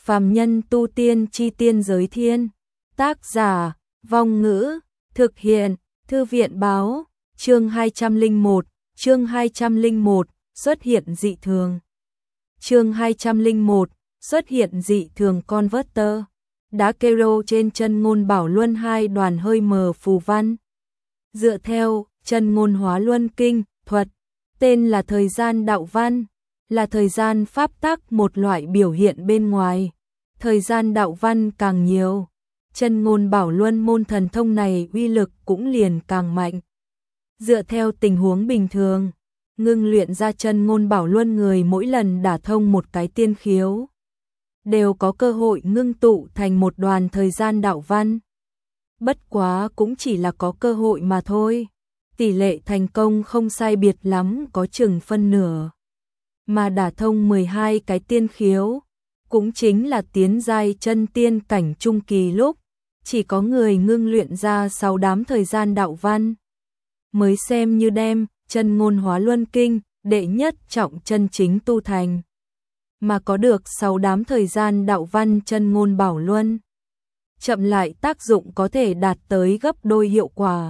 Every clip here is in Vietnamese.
Phàm nhân tu tiên chi tiên giới thiên. Tác giả, Vong Ngữ, thực hiện, Thư viện báo, chương 201, xuất hiện dị thường. Chương 201, xuất hiện dị thường converter. Đá kero trên chân ngôn bảo luân hai đoàn hơi mờ phù văn. Dựa theo chân ngôn hóa luân kinh thuật, tên là thời gian đạo văn, là thời gian pháp tắc một loại biểu hiện bên ngoài. Thời gian đạo văn càng nhiều, chân ngôn bảo luân môn thần thông này uy lực cũng liền càng mạnh. Dựa theo tình huống bình thường, ngưng luyện ra chân ngôn bảo luân người mỗi lần đả thông một cái tiên khiếu, đều có cơ hội ngưng tụ thành một đoàn thời gian đạo văn. Bất quá cũng chỉ là có cơ hội mà thôi. Tỷ lệ thành công không sai biệt lắm, có chừng phân nửa. Mà đả thông 12 cái tiên khiếu, cũng chính là tiến giai chân tiên cảnh trung kỳ lúc, chỉ có người ngưng luyện ra 6 đám thời gian đạo văn, mới xem như đem chân ngôn hóa luân kinh, đệ nhất trọng chân chính tu thành. Mà có được 6 đám thời gian đạo văn chân ngôn bảo luân, chậm lại tác dụng có thể đạt tới gấp đôi hiệu quả.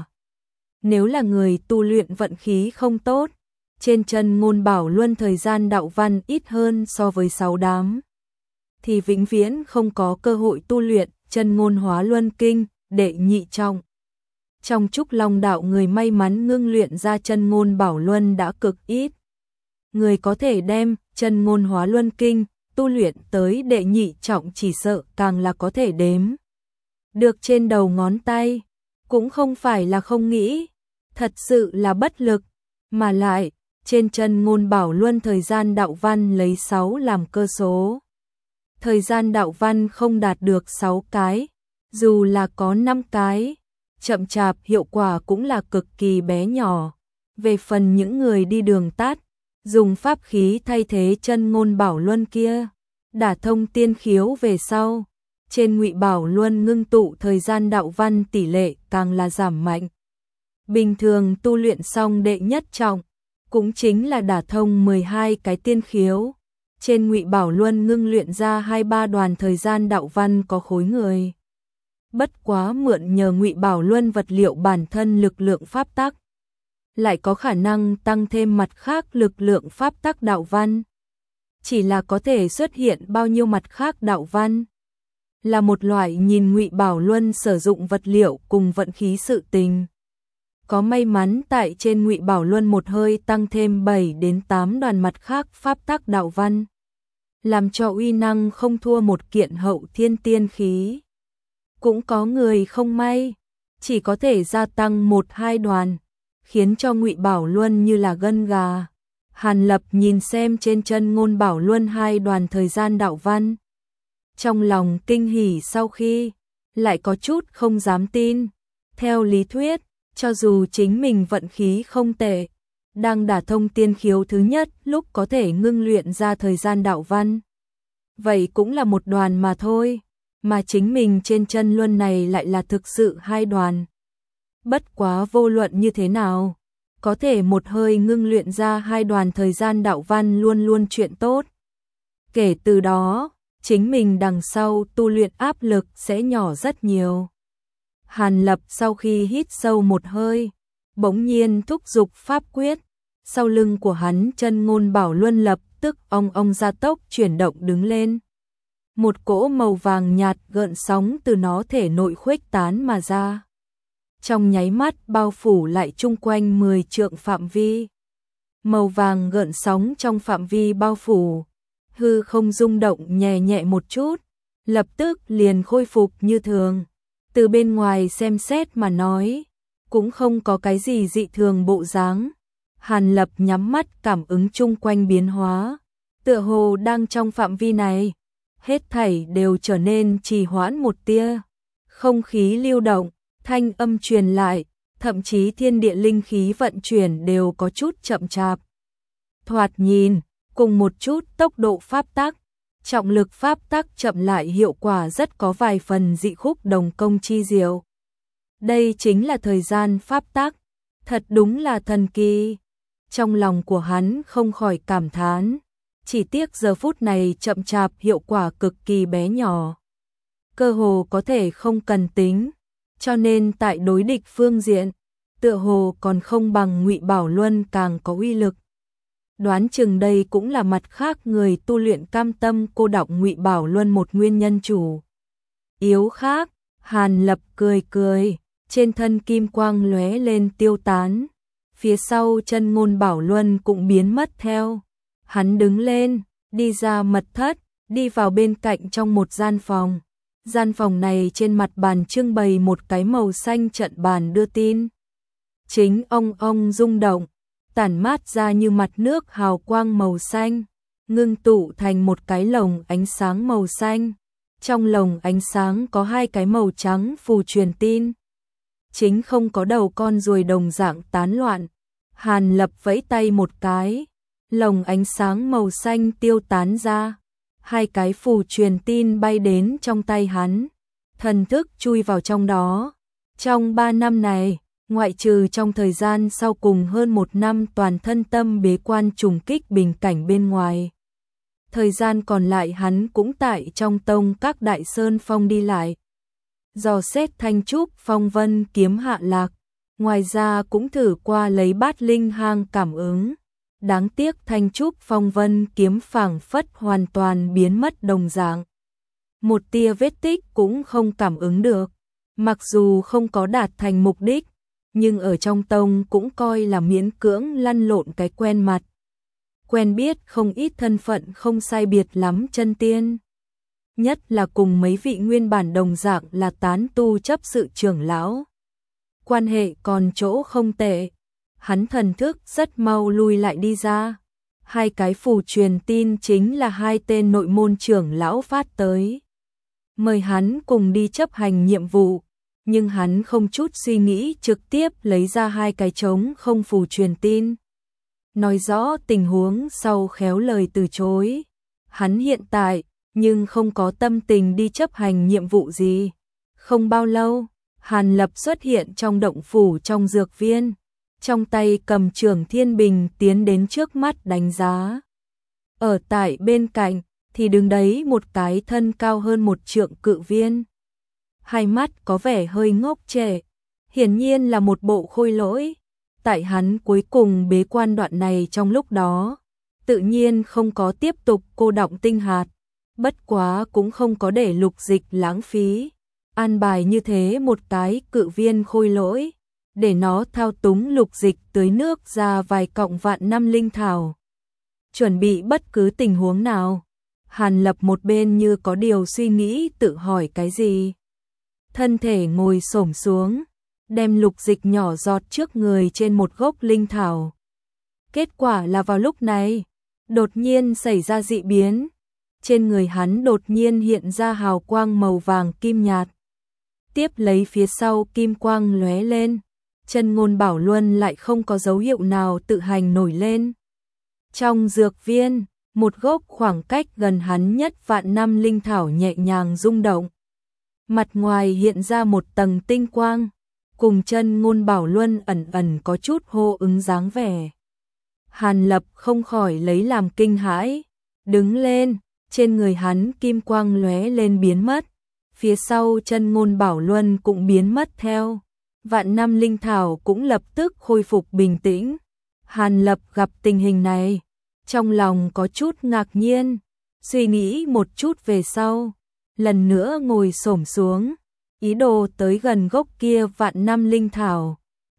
Nếu là người tu luyện vận khí không tốt, trên chân ngôn bảo luân thời gian đạo văn ít hơn so với 6 đám, thì vĩnh viễn không có cơ hội tu luyện chân ngôn hóa luân kinh, đệ nhị trọng. Trong Trúc Long đạo người may mắn ngưng luyện ra chân ngôn bảo luân đã cực ít. Người có thể đem chân ngôn hóa luân kinh tu luyện tới đệ nhị trọng chỉ sợ càng là có thể đếm được trên đầu ngón tay. Cũng không phải là không nghĩ, thật sự là bất lực, mà lại trên chân ngôn bảo luân thời gian đạo văn lấy 6 làm cơ số. Thời gian đạo văn không đạt được 6 cái, dù là có 5 cái, chậm chạp hiệu quả cũng là cực kỳ bé nhỏ. Về phần những người đi đường tắt, dùng pháp khí thay thế chân ngôn bảo luân kia, đả thông tiên khiếu về sau, trên ngụy bảo luân ngưng tụ thời gian đạo văn tỷ lệ càng là giảm mạnh. Bình thường tu luyện xong đệ nhất trọng, cũng chính là đả thông 12 cái tiên khiếu, trên ngụy bảo luân ngưng luyện ra 2-3 đoàn thời gian đạo văn có khối người. Bất quá mượn nhờ ngụy bảo luân vật liệu bản thân lực lượng pháp tắc, lại có khả năng tăng thêm mặt khác lực lượng pháp tắc đạo văn. Chỉ là có thể xuất hiện bao nhiêu mặt khác đạo văn, là một loại nhìn ngụy bảo luân sử dụng vật liệu cùng vận khí sự tình. Có may mắn tại trên ngụy bảo luân một hơi tăng thêm 7 đến 8 đoàn mặt khác pháp tắc đạo văn, làm cho uy năng không thua một kiện hậu thiên tiên khí. Cũng có người không may, chỉ có thể gia tăng 1-2 đoàn, khiến cho ngụy bảo luân như là gân gà. Hàn Lập nhìn xem trên chân ngôn bảo luân 2 đoàn thời gian đạo văn, trong lòng kinh hỉ sau khi, lại có chút không dám tin. Theo lý thuyết, cho dù chính mình vận khí không tệ, đang đả thông tiên khiếu thứ nhất lúc có thể ngưng luyện ra thời gian đạo văn, vậy cũng là một đoàn mà thôi, mà chính mình trên chân luân này lại là thực sự 2 đoàn. Bất quá vô luận như thế nào, có thể một hơi ngưng luyện ra 2 đoàn thời gian đạo văn luôn luôn chuyện tốt. Kể từ đó, chính mình đằng sau tu luyện áp lực sẽ nhỏ rất nhiều. Hàn Lập sau khi hít sâu một hơi, bỗng nhiên thúc giục pháp quyết, sau lưng của hắn chân ngôn bảo luân lập tức ong gia tốc chuyển động đứng lên. Một cỗ màu vàng nhạt gợn sóng từ nó thể nội khuếch tán mà ra, trong nháy mắt bao phủ lại chung quanh 10 trượng phạm vi. Màu vàng gợn sóng trong phạm vi bao phủ, hư không rung động nhẹ nhẹ một chút, lập tức liền khôi phục như thường. Từ bên ngoài xem xét mà nói, cũng không có cái gì dị thường bộ dáng. Hàn Lập nhắm mắt cảm ứng chung quanh biến hóa, tựa hồ đang trong phạm vi này, hết thảy đều trở nên trì hoãn một tia. Không khí lưu động, thanh âm truyền lại, thậm chí thiên địa linh khí vận chuyển đều có chút chậm chạp. Thoạt nhìn, cùng một chút tốc độ pháp tắc, trọng lực pháp tắc chậm lại hiệu quả rất có vài phần dị khúc đồng công chi diệu. Đây chính là thời gian pháp tắc, thật đúng là thần kỳ. Trong lòng của hắn không khỏi cảm thán, Chỉ tiếc giờ phút này chậm chạp hiệu quả cực kỳ bé nhỏ. Cơ hồ có thể không cần tính, cho nên tại đối địch phương diện, tựa hồ còn không bằng Ngụy Bảo Luân càng có uy lực. Đoán chừng đây cũng là mặt khác người tu luyện cam tâm cô đọng Ngụy Bảo Luân một nguyên nhân chủ yếu khác. Hàn Lập cười cười, trên thân kim quang lóe lên tiêu tán, phía sau Chân Ngôn Bảo Luân cũng biến mất theo. Hắn đứng lên, đi ra mật thất, đi vào bên cạnh trong một gian phòng. Gian phòng này trên mặt bàn trưng bày một cái màu xanh trận bàn đưa tin. Chính ong rung động, tản mát ra như mặt nước hào quang màu xanh, ngưng tụ thành một cái lồng ánh sáng màu xanh. Trong lồng ánh sáng có hai cái màu trắng phù truyền tin. Chính không có đầu con ruồi đồng dạng tán loạn. Hàn Lập vẫy tay một cái, lồng ánh sáng màu xanh tiêu tán ra. Hai cái phù truyền tin bay đến trong tay hắn, thần thức chui vào trong đó. Trong 3 năm này, ngoại trừ trong thời gian sau cùng hơn 1 năm toàn thân tâm bế quan trùng kích bình cảnh bên ngoài, thời gian còn lại hắn cũng tại trong tông các đại sơn phong đi lại, dò xét Thanh Trúc Phong Vân kiếm hạ lạc, ngoài ra cũng thử qua lấy Bát Linh hang cảm ứng. Đáng tiếc Thanh Trúc Phong Vân kiếm phảng phất hoàn toàn biến mất đồng dạng. Một tia vết tích cũng không cảm ứng được. Mặc dù không có đạt thành mục đích, nhưng ở trong tông cũng coi là miễn cưỡng lăn lộn cái quen mặt. Quen biết không ít thân phận không sai biệt lắm chân tiên. Nhất là cùng mấy vị nguyên bản đồng dạng là tán tu chấp sự trưởng lão. Quan hệ còn chỗ không tệ. Hắn thần thức rất mau lui lại đi ra. Hai cái phù truyền tin chính là hai tên nội môn trưởng lão phát tới, mời hắn cùng đi chấp hành nhiệm vụ, nhưng hắn không chút suy nghĩ trực tiếp lấy ra hai cái trống không phù truyền tin. Nói rõ tình huống sau khéo lời từ chối. Hắn hiện tại nhưng không có tâm tình đi chấp hành nhiệm vụ gì. Không bao lâu, Hàn Lập xuất hiện trong động phủ trong dược viên. Trong tay cầm Trường Thiên Bình tiến đến trước mắt đánh giá. Ở tại bên cạnh thì đứng đấy một cái thân cao hơn 1 trượng cự viên. Hai mắt có vẻ hơi ngốc trệ, hiển nhiên là một bộ khôi lỗi. Tại hắn cuối cùng bế quan đoạn này trong lúc đó, tự nhiên không có tiếp tục cô đọng tinh hạt, bất quá cũng không có để Lục Dịch lãng phí. An bài như thế một cái cự viên khôi lỗi, để nó thao túng Lục Dịch tưới nước ra vài cọng vạn năm linh thảo. Chuẩn bị bất cứ tình huống nào. Hàn Lập một bên như có điều suy nghĩ tự hỏi cái gì. Thân thể ngồi xổm xuống, đem Lục Dịch nhỏ giọt trước người trên một gốc linh thảo. Kết quả là vào lúc này, đột nhiên xảy ra dị biến. Trên người hắn đột nhiên hiện ra hào quang màu vàng kim nhạt. Tiếp lấy phía sau kim quang lóe lên. Chân Ngôn Bảo Luân lại không có dấu hiệu nào tự hành nổi lên. Trong dược viên, một gốc khoảng cách gần hắn nhất vạn năm linh thảo nhẹ nhàng rung động. Mặt ngoài hiện ra một tầng tinh quang, cùng Chân Ngôn Bảo Luân ẩn ẩn có chút hô ứng dáng vẻ. Hàn Lập không khỏi lấy làm kinh hãi, đứng lên, trên người hắn kim quang lóe lên biến mất, phía sau Chân Ngôn Bảo Luân cũng biến mất theo. Vạn năm linh thảo cũng lập tức khôi phục bình tĩnh. Hàn Lập gặp tình hình này, trong lòng có chút ngạc nhiên, suy nghĩ một chút về sau, lần nữa ngồi xổm xuống, ý đồ tới gần gốc kia vạn năm linh thảo.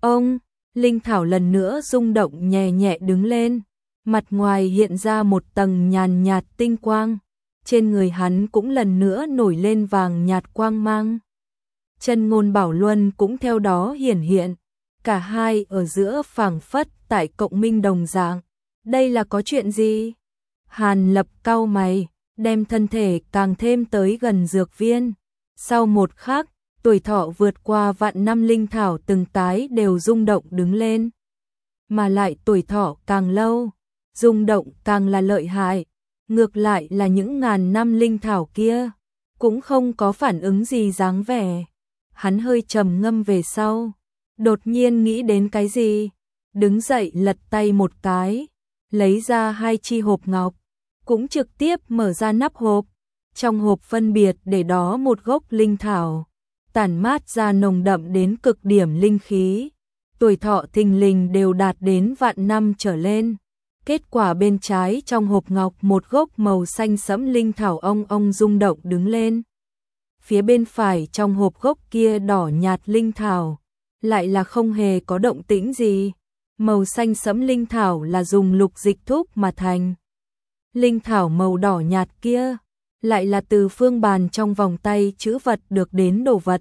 Linh thảo lần nữa rung động nhẹ nhẹ đứng lên, mặt ngoài hiện ra một tầng nhàn nhạt tinh quang, trên người hắn cũng lần nữa nổi lên vàng nhạt quang mang. Chân Ngôn Bảo Luân cũng theo đó hiển hiện, cả hai ở giữa phảng phất tại cộng minh đồng dạng. Đây là có chuyện gì? Hàn Lập cau mày, đem thân thể càng thêm tới gần dược viên. Sau một khắc, tuổi thọ vượt qua vạn năm linh thảo từng tái đều rung động đứng lên. Mà lại tuổi thọ càng lâu, rung động càng là lợi hại. Ngược lại là những ngàn năm linh thảo kia, cũng không có phản ứng gì dáng vẻ. Hắn hơi trầm ngâm về sau, đột nhiên nghĩ đến cái gì, đứng dậy lật tay một cái, lấy ra 2 chi hộp ngọc, cũng trực tiếp mở ra nắp hộp. Trong hộp phân biệt để đó một gốc linh thảo, tản mát ra nồng đậm đến cực điểm linh khí. Tuổi thọ thình lình đều đạt đến vạn năm trở lên. Kết quả bên trái trong hộp ngọc một gốc màu xanh sẫm linh thảo ong rung động đứng lên. Phía bên phải trong hộp gốc kia đỏ nhạt linh thảo, lại là không hề có động tĩnh gì. Màu xanh sẫm linh thảo là dùng lục dịch thúc mà thành. Linh thảo màu đỏ nhạt kia, lại là từ phương bàn trong vòng tay chữ vật được đến đồ vật.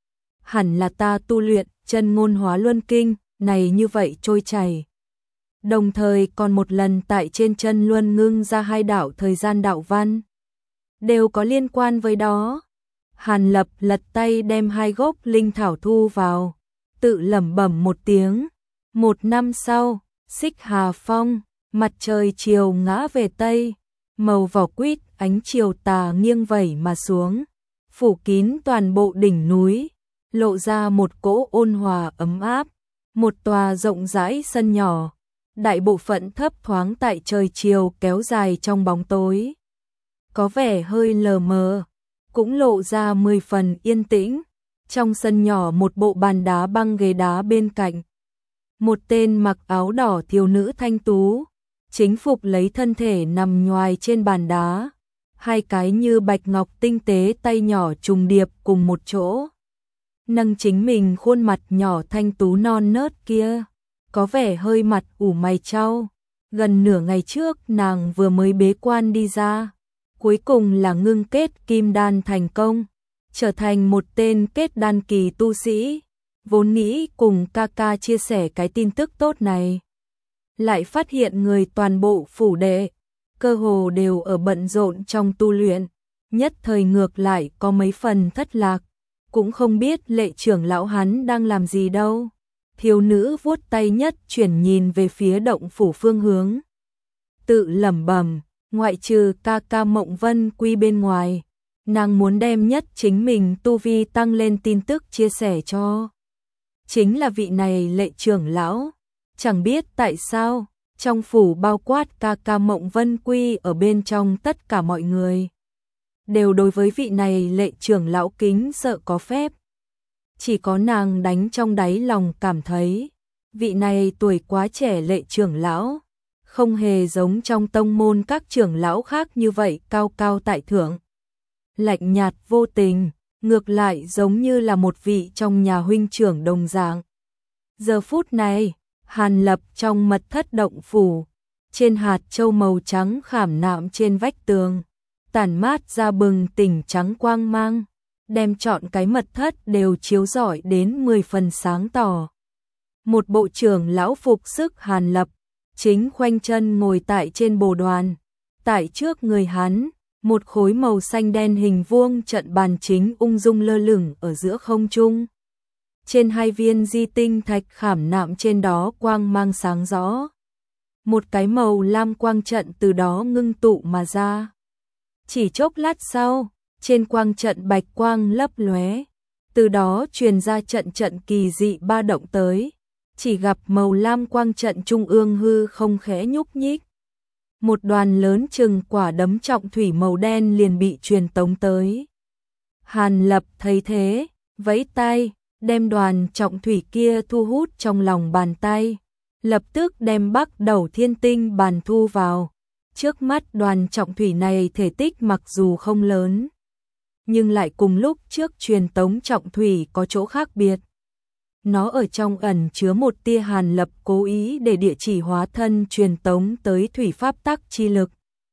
Hẳn là ta tu luyện chân ngôn hóa luân kinh, này như vậy trôi chảy. Đồng thời còn một lần tại trên chân luân ngưng ra 2 đạo thời gian đạo văn. Đều có liên quan với đó. Hàn Lập lật tay đem 2 gốc linh thảo thu vào, tự lẩm bẩm một tiếng. 1 năm sau, Xích Hà Phong, mặt trời chiều ngã về Tây, màu vỏ quýt ánh chiều tà nghiêng vẩy mà xuống, phủ kín toàn bộ đỉnh núi, lộ ra một cỗ ôn hòa ấm áp, một tòa rộng rãi sân nhỏ, đại bộ phận thấp thoáng tại trời chiều kéo dài trong bóng tối. Có vẻ hơi lờ mờ, cũng lộ ra 10 phần yên tĩnh. Trong sân nhỏ một bộ bàn đá băng ghế đá bên cạnh. Một tên mặc áo đỏ thiếu nữ thanh tú, chính phục lấy thân thể nằm nhoài trên bàn đá. 2 cái như bạch ngọc tinh tế tay nhỏ trùng điệp cùng một chỗ. Nâng chính mình khuôn mặt nhỏ thanh tú non nớt kia, có vẻ hơi mặt ủ mày chau. Gần nửa ngày trước nàng vừa mới bế quan đi ra, cuối cùng là ngưng kết kim đan thành công, trở thành một tên kết đan kỳ tu sĩ. Vốn nghĩ cùng ca ca chia sẻ cái tin tức tốt này, lại phát hiện người toàn bộ phủ đệ, cơ hồ đều ở bận rộn trong tu luyện, nhất thời ngược lại có mấy phần thất lạc, cũng không biết Lệ trưởng lão hắn đang làm gì đâu. Thiếu nữ vuốt tay nhất chuyển nhìn về phía động phủ phương hướng, tự lẩm bẩm, ngoại trừ ca ca Mộng Vân Quy bên ngoài, nàng muốn đem nhất chính mình tu vi tăng lên tin tức chia sẻ cho. Chính là vị này Lệ trưởng lão, chẳng biết tại sao, trong phủ bao quát ca ca Mộng Vân Quy ở bên trong tất cả mọi người, đều đối với vị này Lệ trưởng lão kính sợ có phép. Chỉ có nàng đánh trong đáy lòng cảm thấy, vị này tuổi quá trẻ Lệ trưởng lão, không hề giống trong tông môn các trưởng lão khác như vậy cao cao tại thượng. Lạnh nhạt vô tình, ngược lại giống như là một vị trong nhà huynh trưởng đồng dạng. Giờ phút này, Hàn Lập trong mật thất động phủ, trên hạt châu màu trắng khảm nạm trên vách tường, tản mát ra bừng tỉnh trắng quang mang, đem trọn cái mật thất đều chiếu rọi đến 10 phần sáng tỏ. Một bộ trưởng lão phục sức Hàn Lập, chính khoanh chân ngồi tại trên bồ đoàn, tại trước người hắn, một khối màu xanh đen hình vuông trận bàn chính ung dung lơ lửng ở giữa không trung. Trên 2 viên di tinh thạch khảm nạm trên đó quang mang sáng rõ. Một cái màu lam quang trận từ đó ngưng tụ mà ra. Chỉ chốc lát sau, trên quang trận bạch quang lấp lóe, từ đó truyền ra trận kỳ dị ba động tới. Chỉ gặp màu lam quang trận trung ương hư không khẽ nhúc nhích. Một đoàn lớn chừng quả đấm trọng thủy màu đen liền bị truyền tống tới. Hàn Lập thấy thế, vẫy tay, đem đoàn trọng thủy kia thu hút trong lòng bàn tay, lập tức đem Bắc Đầu Thiên Tinh bàn thu vào. Trước mắt đoàn trọng thủy này thể tích mặc dù không lớn, nhưng lại cùng lúc trước truyền tống trọng thủy có chỗ khác biệt. Nó ở trong ẩn chứa một tia Hàn Lập cố ý để địa chỉ hóa thân truyền tống tới thủy pháp tắc chi lực.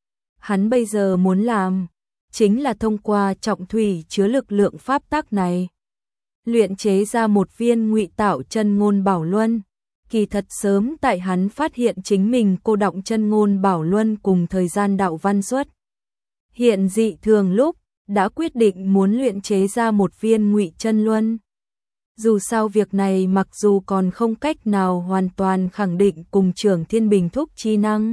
Hắn bây giờ muốn làm, chính là thông qua trọng thủy chứa lực lượng pháp tắc này, luyện chế ra một viên ngụy tạo chân ngôn bảo luân. Kỳ thật sớm tại hắn phát hiện chính mình cô đọng chân ngôn bảo luân cùng thời gian đạo văn xuất hiện dị thường lúc, đã quyết định muốn luyện chế ra một viên ngụy chân luân. Dù sao việc này mặc dù còn không cách nào hoàn toàn khẳng định cùng Trưởng Thiên Bình Thúc chi năng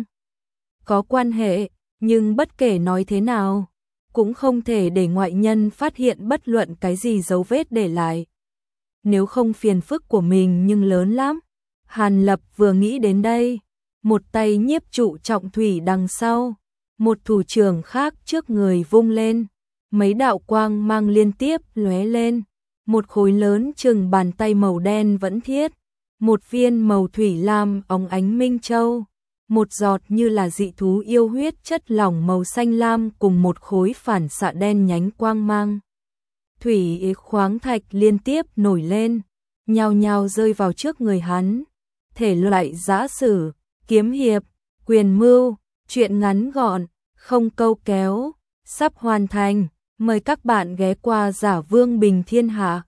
có quan hệ, nhưng bất kể nói thế nào, cũng không thể để ngoại nhân phát hiện bất luận cái gì dấu vết để lại. Nếu không phiền phức của mình nhưng lớn lắm. Hàn Lập vừa nghĩ đến đây, một tay nhiếp trụ trọng thủy đằng sau, một thủ trưởng khác trước người vung lên, mấy đạo quang mang liên tiếp lóe lên, một khối lớn chừng bàn tay màu đen vẫn thiết, một viên màu thủy lam óng ánh minh châu, một giọt như là dị thú yêu huyết chất lỏng màu xanh lam cùng một khối phản xạ đen nhánh quang mang. Thủy khoáng thạch liên tiếp nổi lên, nhao nhao rơi vào trước người hắn. Thể loại giã sử, kiếm hiệp, quyền mưu, truyện ngắn gọn, không câu kéo, sắp hoàn thành. Mời các bạn ghé qua Giả Vương Bình Thiên Hạ.